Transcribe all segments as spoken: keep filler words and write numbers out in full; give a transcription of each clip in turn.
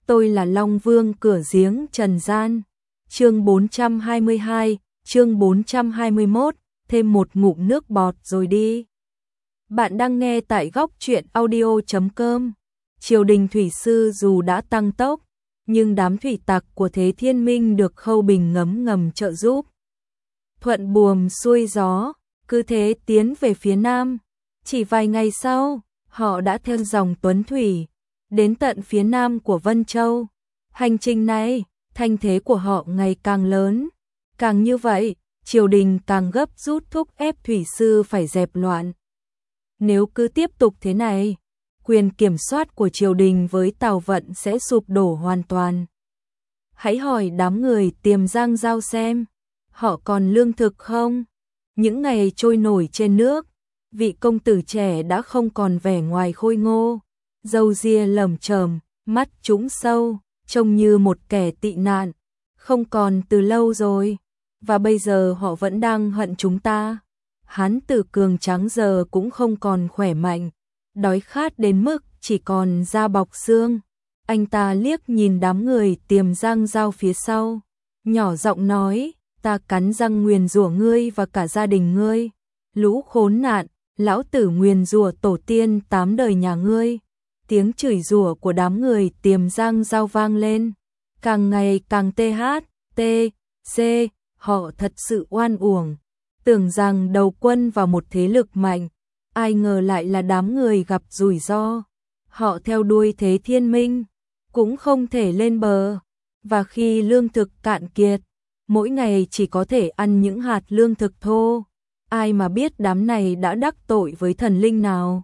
tôi là Long Vương cửa giếng trần gian. Chương bốn trăm hai mươi hai, chương bốn trăm hai mươi mốt, thêm một ngụm nước bọt rồi đi. Bạn đang nghe tại góc truyện audio chấm com. Triều đình thủy sư dù đã tăng tốc, nhưng đám thủy tặc của Thế Thiên Minh được Khâu Bình ngấm ngầm trợ giúp. Thuận buồm xuôi gió, cứ thế tiến về phía nam. Chỉ vài ngày sau, họ đã theo dòng Tuấn Thủy, đến tận phía nam của Vân Châu. Hành trình này, thanh thế của họ ngày càng lớn. Càng như vậy, triều đình càng gấp rút thúc ép thủy sư phải dẹp loạn. Nếu cứ tiếp tục thế này, quyền kiểm soát của triều đình với Tào Vận sẽ sụp đổ hoàn toàn. Hãy hỏi đám người Tiềm Giang Giao xem, họ còn lương thực không? Những ngày trôi nổi trên nước, vị công tử trẻ đã không còn vẻ ngoài khôi ngô, râu ria lởm chởm, mắt trũng sâu, trông như một kẻ tị nạn, không còn từ lâu rồi, và bây giờ họ vẫn đang hận chúng ta. Hán tử cường tráng giờ cũng không còn khỏe mạnh, đói khát đến mức chỉ còn da bọc xương. Anh ta liếc nhìn đám người Tiềm Giang Giao phía sau, nhỏ giọng nói, ta cắn răng nguyền rủa ngươi và cả gia đình ngươi. Lũ khốn nạn, lão tử nguyền rủa tổ tiên tám đời nhà ngươi. Tiếng chửi rủa của đám người Tiềm Giang Giao vang lên, càng ngày càng tê hát, tê, xê, họ thật sự oan uổng. Tưởng rằng đầu quân vào một thế lực mạnh, ai ngờ lại là đám người gặp rủi ro. Họ theo đuôi Thế Thiên Minh, cũng không thể lên bờ, và khi lương thực cạn kiệt, mỗi ngày chỉ có thể ăn những hạt lương thực thô. Ai mà biết đám này đã đắc tội với thần linh nào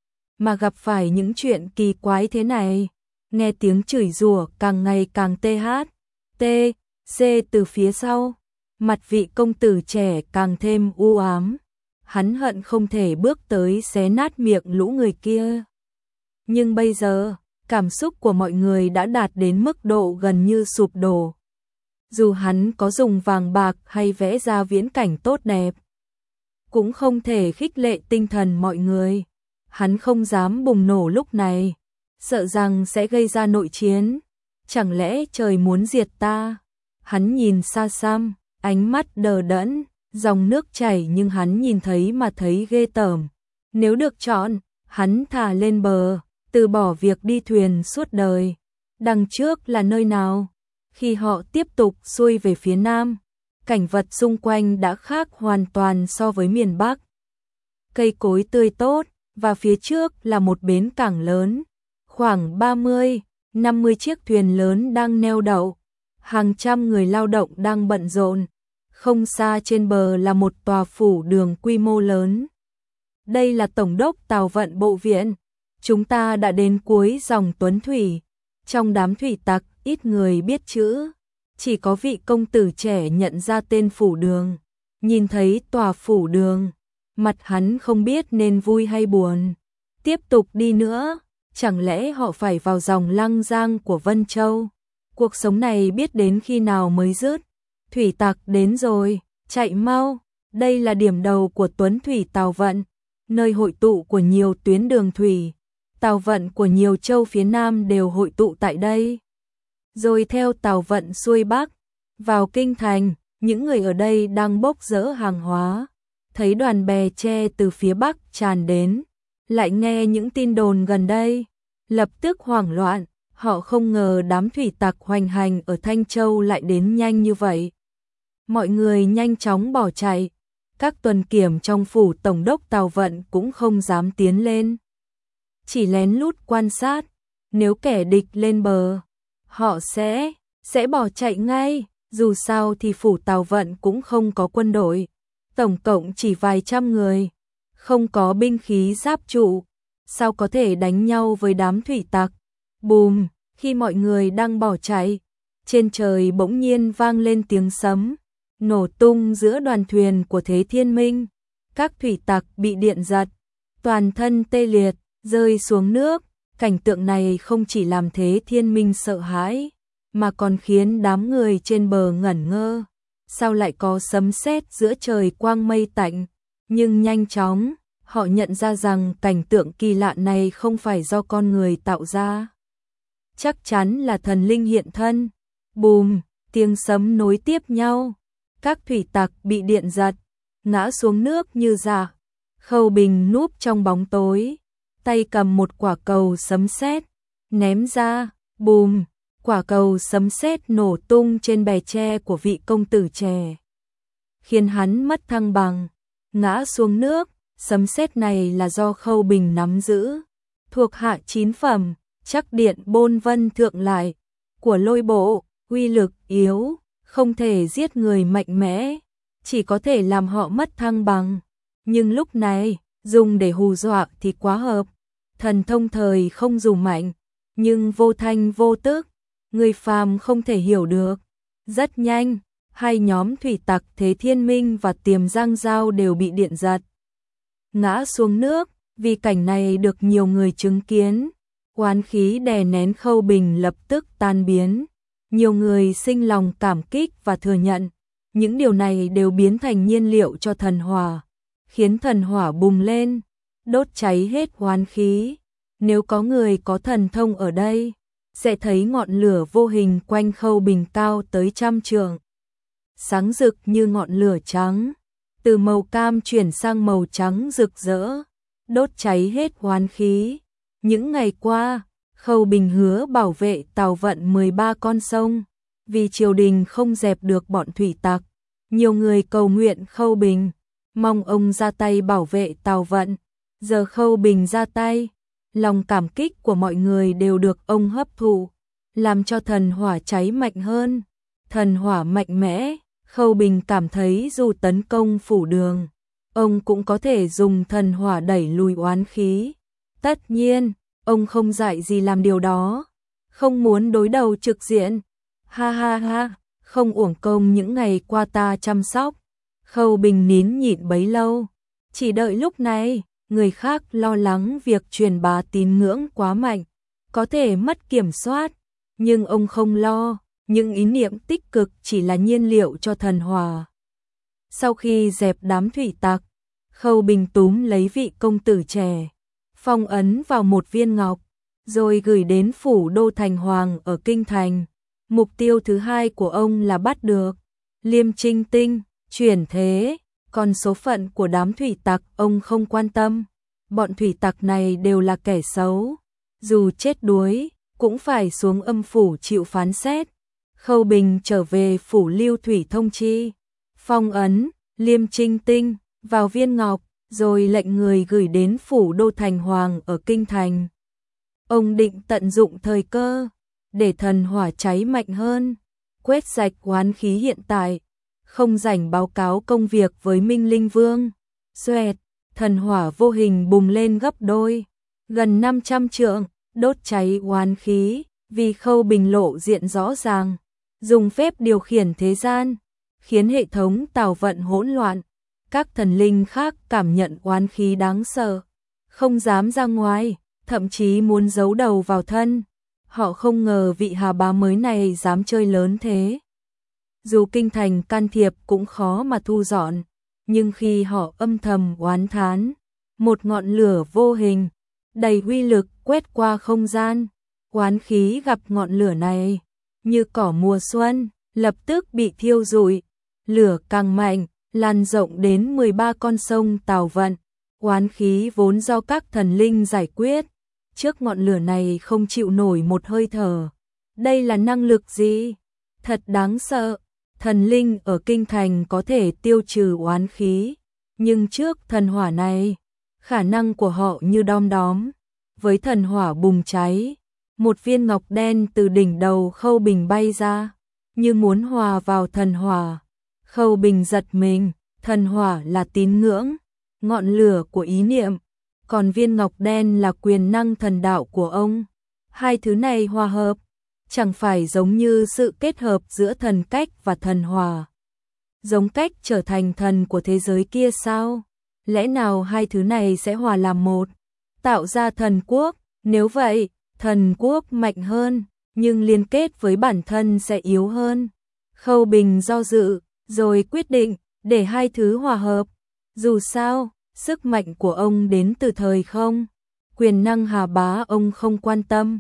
mà gặp phải những chuyện kỳ quái thế này. Nghe tiếng chửi rủa càng ngày càng tê hát, tê, xê từ phía sau, mặt vị công tử trẻ càng thêm u ám. Hắn hận không thể bước tới xé nát miệng lũ người kia. Nhưng bây giờ, cảm xúc của mọi người đã đạt đến mức độ gần như sụp đổ. Dù hắn có dùng vàng bạc hay vẽ ra viễn cảnh tốt đẹp, cũng không thể khích lệ tinh thần mọi người. Hắn không dám bùng nổ lúc này, sợ rằng sẽ gây ra nội chiến. Chẳng lẽ trời muốn diệt ta? Hắn nhìn xa xăm, ánh mắt đờ đẫn, dòng nước chảy nhưng hắn nhìn thấy mà thấy ghê tởm. Nếu được chọn, hắn thà lên bờ, từ bỏ việc đi thuyền suốt đời. Đằng trước là nơi nào? Khi họ tiếp tục xuôi về phía nam, cảnh vật xung quanh đã khác hoàn toàn so với miền Bắc. Cây cối tươi tốt, và phía trước là một bến cảng lớn. Khoảng ba mươi, năm mươi chiếc thuyền lớn đang neo đậu. Hàng trăm người lao động đang bận rộn. Không xa trên bờ là một tòa phủ đường quy mô lớn. Đây là Tổng đốc Tào Vận Bộ Viện. Chúng ta đã đến cuối dòng Tuấn Thủy. Trong đám thủy tặc, ít người biết chữ. Chỉ có vị công tử trẻ nhận ra tên phủ đường. Nhìn thấy tòa phủ đường, mặt hắn không biết nên vui hay buồn. Tiếp tục đi nữa, chẳng lẽ họ phải vào dòng Lăng Giang của Vân Châu? Cuộc sống này biết đến khi nào mới dứt. Thủy tặc đến rồi, chạy mau. Đây là điểm đầu của Tuấn Thủy Tào Vận, nơi hội tụ của nhiều tuyến đường thủy. Tào vận của nhiều châu phía Nam đều hội tụ tại đây. Rồi theo Tào vận xuôi Bắc, vào kinh thành, những người ở đây đang bốc dỡ hàng hóa. Thấy đoàn bè tre từ phía Bắc tràn đến, lại nghe những tin đồn gần đây, lập tức hoảng loạn. Họ không ngờ đám thủy tặc hoành hành ở Thanh Châu lại đến nhanh như vậy. Mọi người nhanh chóng bỏ chạy. Các tuần kiểm trong phủ Tổng đốc Tào Vận cũng không dám tiến lên, chỉ lén lút quan sát. Nếu kẻ địch lên bờ, họ sẽ sẽ bỏ chạy ngay. Dù sao thì phủ Tào Vận cũng không có quân đội, tổng cộng chỉ vài trăm người, không có binh khí giáp trụ, sao có thể đánh nhau với đám thủy tặc. Bùm, khi mọi người đang bỏ chạy, trên trời bỗng nhiên vang lên tiếng sấm, nổ tung giữa đoàn thuyền của Thế Thiên Minh. Các thủy tặc bị điện giật, toàn thân tê liệt, rơi xuống nước. Cảnh tượng này không chỉ làm Thế Thiên Minh sợ hãi, mà còn khiến đám người trên bờ ngẩn ngơ. Sao lại có sấm sét giữa trời quang mây tạnh? Nhưng nhanh chóng, họ nhận ra rằng cảnh tượng kỳ lạ này không phải do con người tạo ra. chắc chắn là thần linh hiện thân. Bùm, tiếng sấm nối tiếp nhau, các thủy tặc bị điện giật, ngã xuống nước như rạc. Khâu Bình núp trong bóng tối, tay cầm một quả cầu sấm sét, ném ra, bùm, quả cầu sấm sét nổ tung trên bè tre của vị công tử trẻ, khiến hắn mất thăng bằng, ngã xuống nước. Sấm sét này là do Khâu Bình nắm giữ, thuộc hạ chín phẩm, chắc điện bôn vân thượng lại, của Lôi Bộ, uy lực yếu, không thể giết người mạnh mẽ, chỉ có thể làm họ mất thăng bằng. Nhưng lúc này, dùng để hù dọa thì quá hợp. Thần thông thời không dùng mạnh, nhưng vô thanh vô tức, người phàm không thể hiểu được. Rất nhanh, hai nhóm thủy tặc Thế Thiên Minh và Tiềm Giang Giao đều bị điện giật, ngã xuống nước. Vì cảnh này được nhiều người chứng kiến, oán khí đè nén Khâu Bình lập tức tan biến. Nhiều người sinh lòng cảm kích và thừa nhận, những điều này đều biến thành nhiên liệu cho thần hỏa, khiến thần hỏa bùng lên, đốt cháy hết oán khí. Nếu có người có thần thông ở đây, sẽ thấy ngọn lửa vô hình quanh Khâu Bình cao tới trăm trượng, sáng rực như ngọn lửa trắng, từ màu cam chuyển sang màu trắng rực rỡ, đốt cháy hết oán khí. Những ngày qua, Khâu Bình hứa bảo vệ Tào Vận mười ba con sông, vì triều đình không dẹp được bọn thủy tặc. Nhiều người cầu nguyện Khâu Bình, mong ông ra tay bảo vệ Tào Vận. Giờ Khâu Bình ra tay, lòng cảm kích của mọi người đều được ông hấp thụ, làm cho thần hỏa cháy mạnh hơn. Thần hỏa mạnh mẽ, Khâu Bình cảm thấy dù tấn công phủ đường, ông cũng có thể dùng thần hỏa đẩy lùi oán khí. Tất nhiên, ông không dạy gì làm điều đó, không muốn đối đầu trực diện. Ha ha ha, không uổng công những ngày qua ta chăm sóc. Khâu Bình nín nhịn bấy lâu, chỉ đợi lúc này. Người khác lo lắng việc truyền bá tín ngưỡng quá mạnh, có thể mất kiểm soát, nhưng ông không lo, những ý niệm tích cực chỉ là nhiên liệu cho thần hỏa. Sau khi dẹp đám thủy tặc, Khâu Bình túm lấy vị công tử trẻ, phong ấn vào một viên ngọc, rồi gửi đến phủ đô thành hoàng ở kinh thành. Mục tiêu thứ hai của ông là bắt được Liêm Trinh Tinh, chuyển thế. Còn số phận của đám thủy tặc ông không quan tâm. Bọn thủy tặc này đều là kẻ xấu, dù chết đuối cũng phải xuống âm phủ chịu phán xét. Khâu Bình trở về phủ Lưu Thủy thông chi, phong ấn Liêm Trinh Tinh vào viên ngọc, rồi lệnh người gửi đến phủ đô thành hoàng ở kinh thành. Ông định tận dụng thời cơ để thần hỏa cháy mạnh hơn, quét sạch oán khí hiện tại. Không rảnh báo cáo công việc với Minh Linh Vương. Xoẹt, thần hỏa vô hình bùng lên gấp đôi, gần năm trăm trượng, đốt cháy oán khí. Vì Khâu Bình lộ diện rõ ràng, dùng phép điều khiển thế gian, khiến hệ thống Tào Vận hỗn loạn. Các thần linh khác cảm nhận oán khí đáng sợ, không dám ra ngoài, thậm chí muốn giấu đầu vào thân. Họ không ngờ vị Hà Bá mới này dám chơi lớn thế. Dù kinh thành can thiệp cũng khó mà thu dọn, nhưng khi họ âm thầm oán thán, một ngọn lửa vô hình, đầy uy lực quét qua không gian. Oán khí gặp ngọn lửa này, như cỏ mùa xuân, lập tức bị thiêu rụi. Lửa càng mạnh, lan rộng đến mười ba con sông Tào Vận. Oán khí vốn do các thần linh giải quyết, trước ngọn lửa này không chịu nổi một hơi thở. Đây là năng lực gì? Thật đáng sợ. Thần linh ở kinh thành có thể tiêu trừ oán khí, nhưng trước thần hỏa này, khả năng của họ như đom đóm. Với thần hỏa bùng cháy, một viên ngọc đen từ đỉnh đầu Khâu Bình bay ra, như muốn hòa vào thần hỏa. Khâu Bình giật mình, thần hỏa là tín ngưỡng, ngọn lửa của ý niệm, còn viên ngọc đen là quyền năng thần đạo của ông. Hai thứ này hòa hợp, chẳng phải giống như sự kết hợp giữa thần cách và thần hỏa, giống cách trở thành thần của thế giới kia sao? Lẽ nào hai thứ này sẽ hòa làm một, tạo ra thần quốc? Nếu vậy, thần quốc mạnh hơn, nhưng liên kết với bản thân sẽ yếu hơn. Khâu Bình do dự, rồi quyết định để hai thứ hòa hợp. Dù sao, sức mạnh của ông đến từ thời không, quyền năng Hà Bá ông không quan tâm.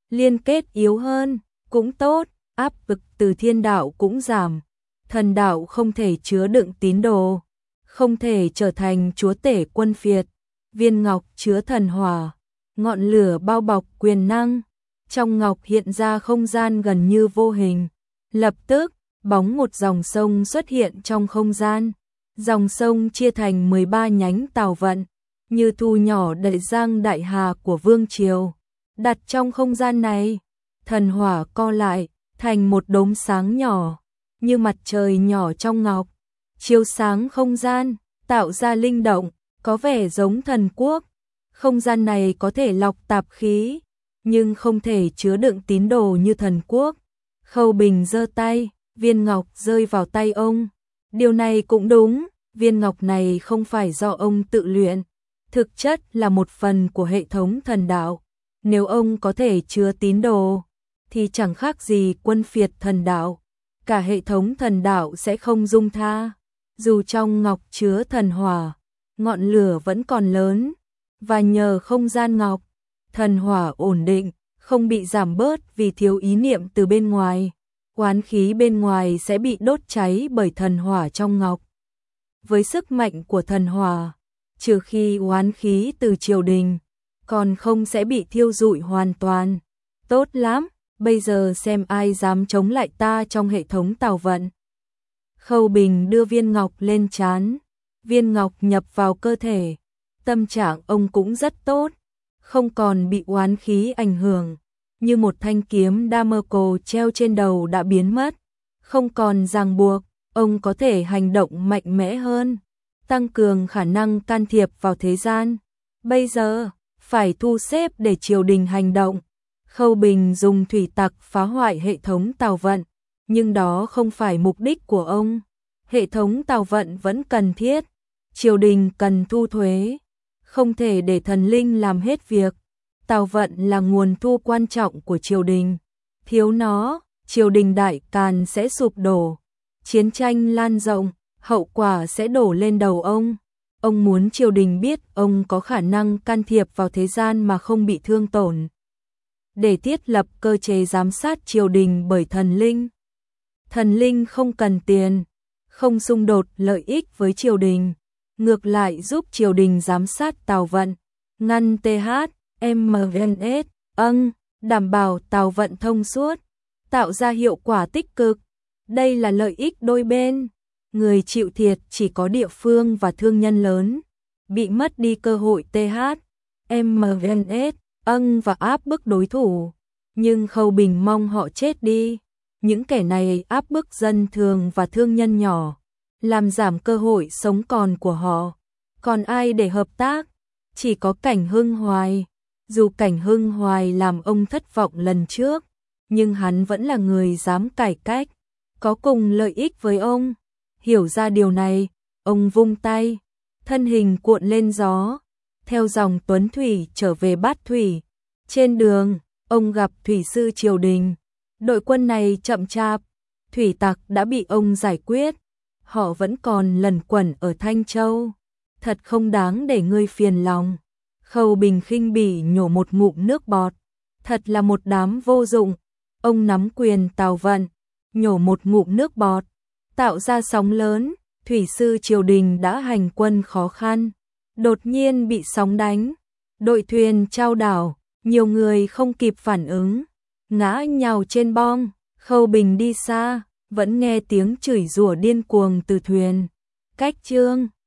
liên kết yếu hơn, cũng tốt, áp lực từ thiên đạo cũng giảm. Thần đạo không thể chứa đựng tín đồ, không thể trở thành chúa tể quân phiệt. Viên ngọc chứa thần hỏa, ngọn lửa bao bọc quyền năng. Trong ngọc hiện ra không gian gần như vô hình. Lập tức, bóng một dòng sông xuất hiện trong không gian. Dòng sông chia thành mười ba nhánh tào vận, như thu nhỏ đại giang đại hà của vương triều. Đặt trong không gian này, thần hỏa co lại, thành một đốm sáng nhỏ, như mặt trời nhỏ trong ngọc, chiếu sáng không gian, tạo ra linh động, có vẻ giống thần quốc. Không gian này có thể lọc tạp khí, nhưng không thể chứa đựng tín đồ như thần quốc. Khâu Bình giơ tay, viên ngọc rơi vào tay ông. Điều này cũng đúng, viên ngọc này không phải do ông tự luyện, thực chất là một phần của hệ thống thần đạo. Nếu ông có thể chứa tín đồ, thì chẳng khác gì quân phiệt thần đạo. Cả hệ thống thần đạo sẽ không dung tha. Dù trong ngọc chứa thần hỏa, ngọn lửa vẫn còn lớn, và nhờ không gian ngọc, thần hỏa ổn định, không bị giảm bớt vì thiếu ý niệm từ bên ngoài. Oán khí bên ngoài sẽ bị đốt cháy bởi thần hỏa trong ngọc. Với sức mạnh của thần hỏa, trừ khi oán khí từ triều đình, còn không sẽ bị thiêu rụi hoàn toàn. Tốt lắm, bây giờ xem ai dám chống lại ta trong hệ thống tào vận. Khâu Bình đưa viên ngọc lên trán, viên ngọc nhập vào cơ thể. Tâm trạng ông cũng rất tốt, không còn bị oán khí ảnh hưởng, như một thanh kiếm Damocle treo trên đầu đã biến mất, không còn ràng buộc, ông có thể hành động mạnh mẽ hơn, tăng cường khả năng can thiệp vào thế gian. Bây giờ, phải thu xếp để triều đình hành động. Khâu Bình dùng thủy tặc phá hoại hệ thống tào vận, nhưng đó không phải mục đích của ông. Hệ thống tào vận vẫn cần thiết, triều đình cần thu thuế, không thể để thần linh làm hết việc. Tào vận là nguồn thu quan trọng của triều đình, thiếu nó, triều đình đại càn sẽ sụp đổ, chiến tranh lan rộng, hậu quả sẽ đổ lên đầu ông. Ông muốn triều đình biết ông có khả năng can thiệp vào thế gian mà không bị thương tổn. Để thiết lập cơ chế giám sát triều đình bởi thần linh. Thần linh không cần tiền, không xung đột lợi ích với triều đình, ngược lại giúp triều đình giám sát tào vận, ngăn tê hát, em en ét, âng, đảm bảo tào vận thông suốt, tạo ra hiệu quả tích cực. Đây là lợi ích đôi bên. Người chịu thiệt chỉ có địa phương và thương nhân lớn, bị mất đi cơ hội tê hát, em en ét, âng và áp bức đối thủ. Nhưng Khâu Bình mong họ chết đi. Những kẻ này áp bức dân thường và thương nhân nhỏ, làm giảm cơ hội sống còn của họ. Còn ai để hợp tác? Chỉ có Cảnh Hưng Hoài. Dù Cảnh Hưng Hoài làm ông thất vọng lần trước, nhưng hắn vẫn là người dám cải cách, có cùng lợi ích với ông. Hiểu ra điều này, ông vung tay, thân hình cuộn lên gió, theo dòng tuấn thủy trở về Bát Thủy. Trên đường, ông gặp thủy sư triều đình. Đội quân này chậm chạp, thủy tặc đã bị ông giải quyết. Họ vẫn còn lẩn quẩn ở Thanh Châu. Thật không đáng để ngươi phiền lòng. Khâu Bình khinh bỉ nhổ một ngụm nước bọt. Thật là một đám vô dụng. Ông nắm quyền tào vận, nhổ một ngụm nước bọt, tạo ra sóng lớn. Thủy sư triều đình đã hành quân khó khăn, đột nhiên bị sóng đánh. Đội thuyền chao đảo, nhiều người không kịp phản ứng, ngã nhào trên bong. Khâu Bình đi xa, vẫn nghe tiếng chửi rủa điên cuồng từ thuyền. Cách chương